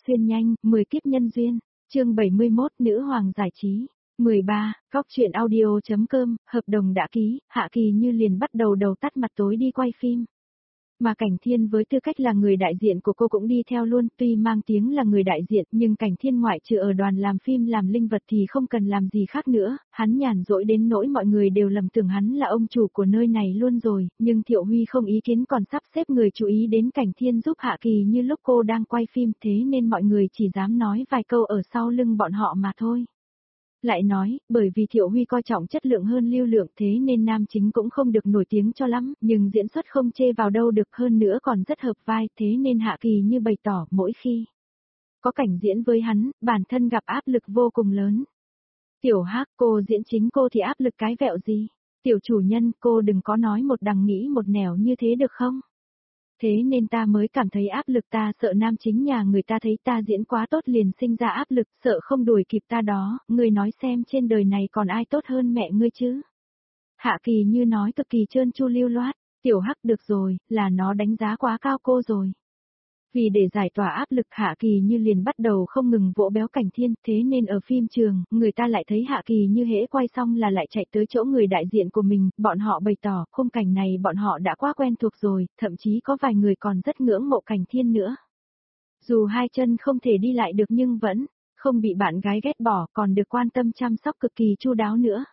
xuyên nhanh, 10 kiếp nhân duyên, chương 71 nữ hoàng giải trí. 13, Cóc truyện audio.com, hợp đồng đã ký, Hạ Kỳ Như liền bắt đầu đầu tắt mặt tối đi quay phim. Mà Cảnh Thiên với tư cách là người đại diện của cô cũng đi theo luôn, tuy mang tiếng là người đại diện nhưng Cảnh Thiên ngoại trừ ở đoàn làm phim làm linh vật thì không cần làm gì khác nữa, hắn nhàn rỗi đến nỗi mọi người đều lầm tưởng hắn là ông chủ của nơi này luôn rồi, nhưng Thiệu Huy không ý kiến còn sắp xếp người chú ý đến Cảnh Thiên giúp Hạ Kỳ Như lúc cô đang quay phim, thế nên mọi người chỉ dám nói vài câu ở sau lưng bọn họ mà thôi. Lại nói, bởi vì Thiệu Huy coi trọng chất lượng hơn lưu lượng thế nên nam chính cũng không được nổi tiếng cho lắm, nhưng diễn xuất không chê vào đâu được, hơn nữa còn rất hợp vai, thế nên Hạ Kỳ Như bày tỏ mỗi khi có cảnh diễn với hắn, bản thân gặp áp lực vô cùng lớn. Tiểu Hắc, cô diễn chính cô thì áp lực cái vẹo gì? Tiểu chủ nhân, cô đừng có nói một đằng nghĩ một nẻo như thế được không? Thế nên ta mới cảm thấy áp lực, ta sợ nam chính nhà người ta thấy ta diễn quá tốt liền sinh ra áp lực, sợ không đuổi kịp ta đó, ngươi nói xem trên đời này còn ai tốt hơn mẹ ngươi chứ? Hạ Kỳ Như nói cực kỳ trơn tru lưu loát, Tiểu Hắc được rồi, là nó đánh giá quá cao cô rồi. Vì để giải tỏa áp lực Hạ Kỳ Như liền bắt đầu không ngừng vỗ béo Cảnh Thiên, thế nên ở phim trường, người ta lại thấy Hạ Kỳ Như hễ quay xong là lại chạy tới chỗ người đại diện của mình, bọn họ bày tỏ, khung cảnh này bọn họ đã quá quen thuộc rồi, thậm chí có vài người còn rất ngưỡng mộ Cảnh Thiên nữa. Dù hai chân không thể đi lại được nhưng vẫn không bị bạn gái ghét bỏ, còn được quan tâm chăm sóc cực kỳ chu đáo nữa.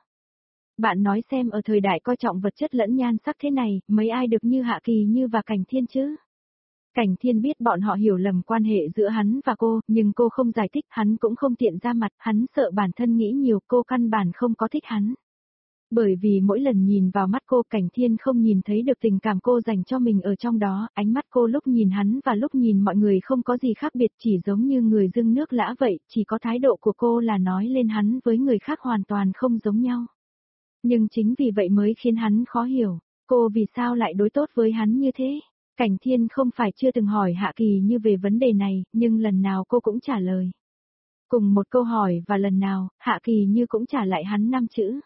Bạn nói xem ở thời đại coi trọng vật chất lẫn nhan sắc thế này, mấy ai được như Hạ Kỳ Như và Cảnh Thiên chứ? Cảnh Thiên biết bọn họ hiểu lầm quan hệ giữa hắn và cô, nhưng cô không giải thích, hắn cũng không tiện ra mặt, hắn sợ bản thân nghĩ nhiều, cô căn bản không có thích hắn. Bởi vì mỗi lần nhìn vào mắt cô, Cảnh Thiên không nhìn thấy được tình cảm cô dành cho mình ở trong đó, ánh mắt cô lúc nhìn hắn và lúc nhìn mọi người không có gì khác biệt, chỉ giống như người dưng nước lã vậy, chỉ có thái độ của cô là nói lên hắn với người khác hoàn toàn không giống nhau. Nhưng chính vì vậy mới khiến hắn khó hiểu, cô vì sao lại đối tốt với hắn như thế? Cảnh Thiên không phải chưa từng hỏi Hạ Kỳ Như về vấn đề này, nhưng lần nào cô cũng trả lời. Cùng một câu hỏi và lần nào, Hạ Kỳ Như cũng trả lại hắn 5 chữ.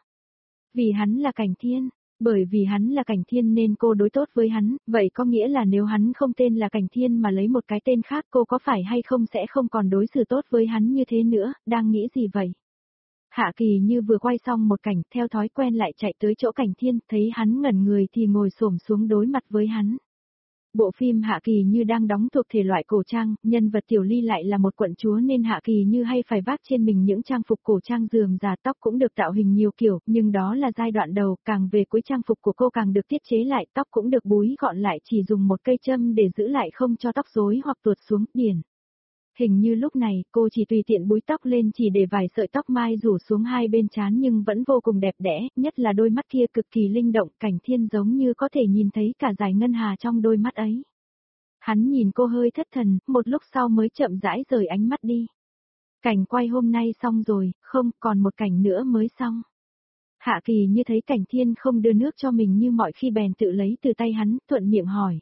Vì hắn là Cảnh Thiên, bởi vì hắn là Cảnh Thiên nên cô đối tốt với hắn, vậy có nghĩa là nếu hắn không tên là Cảnh Thiên mà lấy một cái tên khác cô có phải hay không sẽ không còn đối xử tốt với hắn như thế nữa, đang nghĩ gì vậy? Hạ Kỳ Như vừa quay xong một cảnh, theo thói quen lại chạy tới chỗ Cảnh Thiên, thấy hắn ngẩn người thì ngồi xổm xuống đối mặt với hắn. Bộ phim Hạ Kỳ Như đang đóng thuộc thể loại cổ trang, nhân vật Tiểu Ly lại là một quận chúa nên Hạ Kỳ Như hay phải vác trên mình những trang phục cổ trang rườm rà, tóc cũng được tạo hình nhiều kiểu, nhưng đó là giai đoạn đầu, càng về cuối trang phục của cô càng được tiết chế lại, tóc cũng được búi gọn lại, chỉ dùng một cây châm để giữ lại không cho tóc rối hoặc tuột xuống, điển. Hình như lúc này, cô chỉ tùy tiện búi tóc lên chỉ để vài sợi tóc mai rủ xuống hai bên trán nhưng vẫn vô cùng đẹp đẽ, nhất là đôi mắt kia cực kỳ linh động, Cảnh Thiên giống như có thể nhìn thấy cả dải ngân hà trong đôi mắt ấy. Hắn nhìn cô hơi thất thần, một lúc sau mới chậm rãi rời ánh mắt đi. Cảnh quay hôm nay xong rồi, không, còn một cảnh nữa mới xong. Hạ Kỳ Như thấy Cảnh Thiên không đưa nước cho mình như mọi khi bèn tự lấy từ tay hắn, thuận miệng hỏi.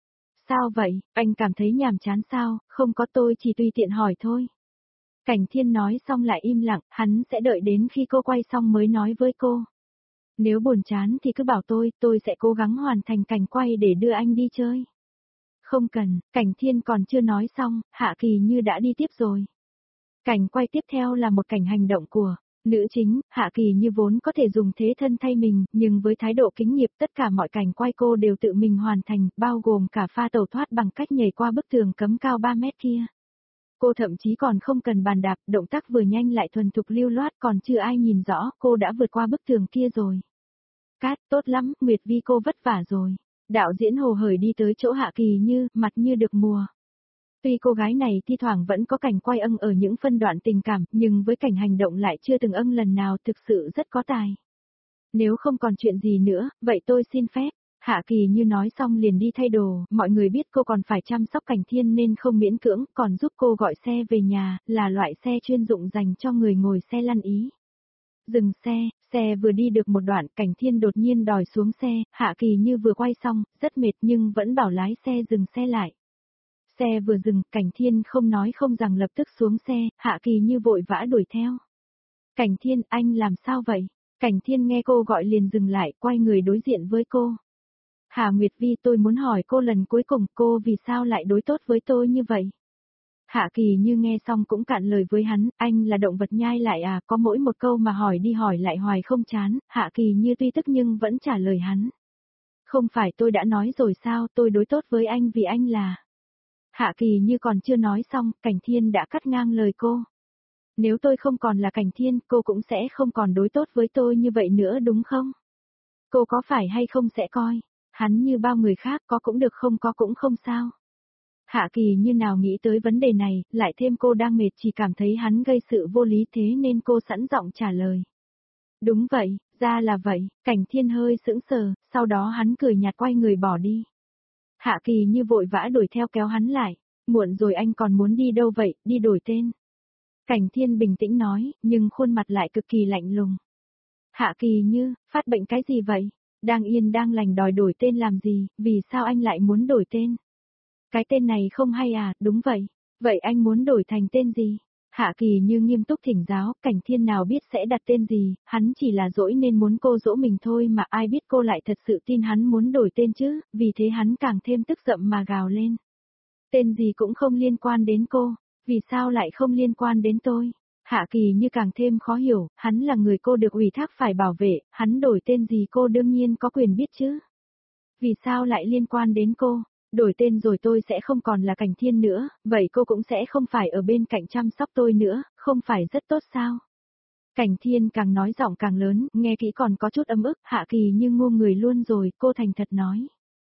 Sao vậy, anh cảm thấy nhàm chán sao, không có, tôi chỉ tùy tiện hỏi thôi. Cảnh Thiên nói xong lại im lặng, hắn sẽ đợi đến khi cô quay xong mới nói với cô. Nếu buồn chán thì cứ bảo tôi sẽ cố gắng hoàn thành cảnh quay để đưa anh đi chơi. Không cần, Cảnh Thiên còn chưa nói xong, Hạ Kỳ Như đã đi tiếp rồi. Cảnh quay tiếp theo là một cảnh hành động của nữ chính, Hạ Kỳ Như vốn có thể dùng thế thân thay mình, nhưng với thái độ kính nghiệp tất cả mọi cảnh quay cô đều tự mình hoàn thành, bao gồm cả pha tẩu thoát bằng cách nhảy qua bức tường cấm cao 3 mét kia. Cô thậm chí còn không cần bàn đạp, động tác vừa nhanh lại thuần thục lưu loát, còn chưa ai nhìn rõ, cô đã vượt qua bức tường kia rồi. Cát, tốt lắm, Nguyệt Vi cô vất vả rồi. Đạo diễn hồ hởi đi tới chỗ Hạ Kỳ Như, mặt như được mùa. Tuy cô gái này thi thoảng vẫn có cảnh quay âng ở những phân đoạn tình cảm, nhưng với cảnh hành động lại chưa từng âng lần nào, thực sự rất có tài. Nếu không còn chuyện gì nữa, vậy tôi xin phép. Hạ Kỳ Như nói xong liền đi thay đồ, mọi người biết cô còn phải chăm sóc Cảnh Thiên nên không miễn cưỡng, còn giúp cô gọi xe về nhà, là loại xe chuyên dụng dành cho người ngồi xe lăn ý. Dừng xe vừa đi được một đoạn, Cảnh Thiên đột nhiên đòi xuống xe, Hạ Kỳ Như vừa quay xong, rất mệt nhưng vẫn bảo lái xe dừng xe lại. Xe vừa dừng, Cảnh Thiên không nói không rằng lập tức xuống xe, Hạ Kỳ Như vội vã đuổi theo. Cảnh Thiên, anh làm sao vậy? Cảnh Thiên nghe cô gọi liền dừng lại, quay người đối diện với cô. Hà Nguyệt Vi, tôi muốn hỏi cô lần cuối cùng, cô vì sao lại đối tốt với tôi như vậy? Hạ Kỳ Như nghe xong cũng cạn lời với hắn, anh là động vật nhai lại à, có mỗi một câu mà hỏi đi hỏi lại hoài không chán, Hạ Kỳ Như tuy tức nhưng vẫn trả lời hắn. Không phải tôi đã nói rồi sao, tôi đối tốt với anh vì anh là... Hạ Kỳ Như còn chưa nói xong, Cảnh Thiên đã cắt ngang lời cô. Nếu tôi không còn là Cảnh Thiên, cô cũng sẽ không còn đối tốt với tôi như vậy nữa đúng không? Cô có phải hay không sẽ coi, hắn như bao người khác có cũng được không có cũng không sao. Hạ Kỳ Như nào nghĩ tới vấn đề này, lại thêm cô đang mệt chỉ cảm thấy hắn gây sự vô lý thế nên cô sẵn giọng trả lời. Đúng vậy, ra là vậy, Cảnh Thiên hơi sững sờ, sau đó hắn cười nhạt quay người bỏ đi. Hạ Kỳ Như vội vã đuổi theo kéo hắn lại, muộn rồi anh còn muốn đi đâu vậy, đi đổi tên. Cảnh Thiên bình tĩnh nói, nhưng khuôn mặt lại cực kỳ lạnh lùng. Hạ Kỳ Như, phát bệnh cái gì vậy? Đang yên đang lành đòi đổi tên làm gì, vì sao anh lại muốn đổi tên? Cái tên này không hay à, đúng vậy. Vậy anh muốn đổi thành tên gì? Hạ Kỳ Như nghiêm túc thỉnh giáo, Cảnh Thiên nào biết sẽ đặt tên gì, hắn chỉ là dỗi nên muốn cô dỗ mình thôi mà ai biết cô lại thật sự tin hắn muốn đổi tên chứ, vì thế hắn càng thêm tức giận mà gào lên. Tên gì cũng không liên quan đến cô, vì sao lại không liên quan đến tôi? Hạ Kỳ Như càng thêm khó hiểu, hắn là người cô được ủy thác phải bảo vệ, hắn đổi tên gì cô đương nhiên có quyền biết chứ. Vì sao lại liên quan đến cô? Đổi tên rồi tôi sẽ không còn là Cảnh Thiên nữa, vậy cô cũng sẽ không phải ở bên cạnh chăm sóc tôi nữa, không phải rất tốt sao? Cảnh Thiên càng nói giọng càng lớn, nghe kỹ còn có chút ấm ức, Hạ Kỳ Như ngu người luôn rồi, cô thành thật nói.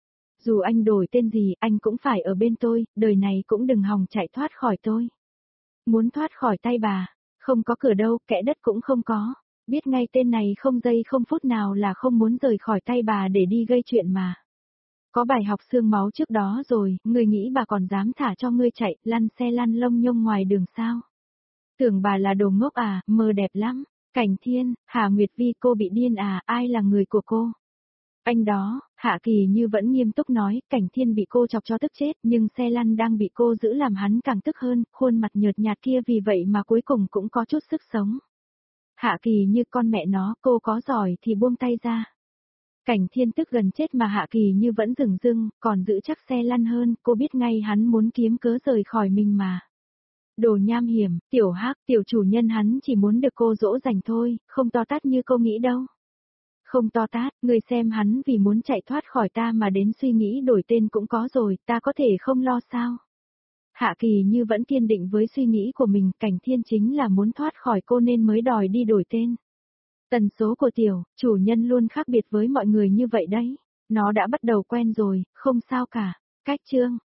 Dù anh đổi tên gì, anh cũng phải ở bên tôi, đời này cũng đừng hòng chạy thoát khỏi tôi. Muốn thoát khỏi tay bà, không có cửa đâu, kẽ đất cũng không có. Biết ngay tên này không giây không phút nào là không muốn rời khỏi tay bà để đi gây chuyện mà. Có bài học xương máu trước đó rồi, người nghĩ bà còn dám thả cho ngươi chạy, lăn xe lăn lông nhông ngoài đường sao? Tưởng bà là đồ ngốc à, mơ đẹp lắm. Cảnh Thiên, Hà Nguyệt Vi cô bị điên à, ai là người của cô? Anh đó, Hạ Kỳ Như vẫn nghiêm túc nói, Cảnh Thiên bị cô chọc cho tức chết, nhưng xe lăn đang bị cô giữ làm hắn càng tức hơn, khuôn mặt nhợt nhạt kia vì vậy mà cuối cùng cũng có chút sức sống. Hạ Kỳ Như con mẹ nó, cô có giỏi thì buông tay ra. Cảnh Thiên tức gần chết mà Hạ Kỳ Như vẫn dửng dưng, còn giữ chắc xe lăn hơn, cô biết ngay hắn muốn kiếm cớ rời khỏi mình mà. Đồ nham hiểm, tiểu Hắc, tiểu chủ nhân hắn chỉ muốn được cô dỗ dành thôi, không to tát như cô nghĩ đâu. Không to tát, người xem hắn vì muốn chạy thoát khỏi ta mà đến suy nghĩ đổi tên cũng có rồi, ta có thể không lo sao. Hạ Kỳ Như vẫn kiên định với suy nghĩ của mình, Cảnh Thiên chính là muốn thoát khỏi cô nên mới đòi đi đổi tên. Tần số của tiểu, chủ nhân luôn khác biệt với mọi người như vậy đấy. Nó đã bắt đầu quen rồi, không sao cả. Cách chương.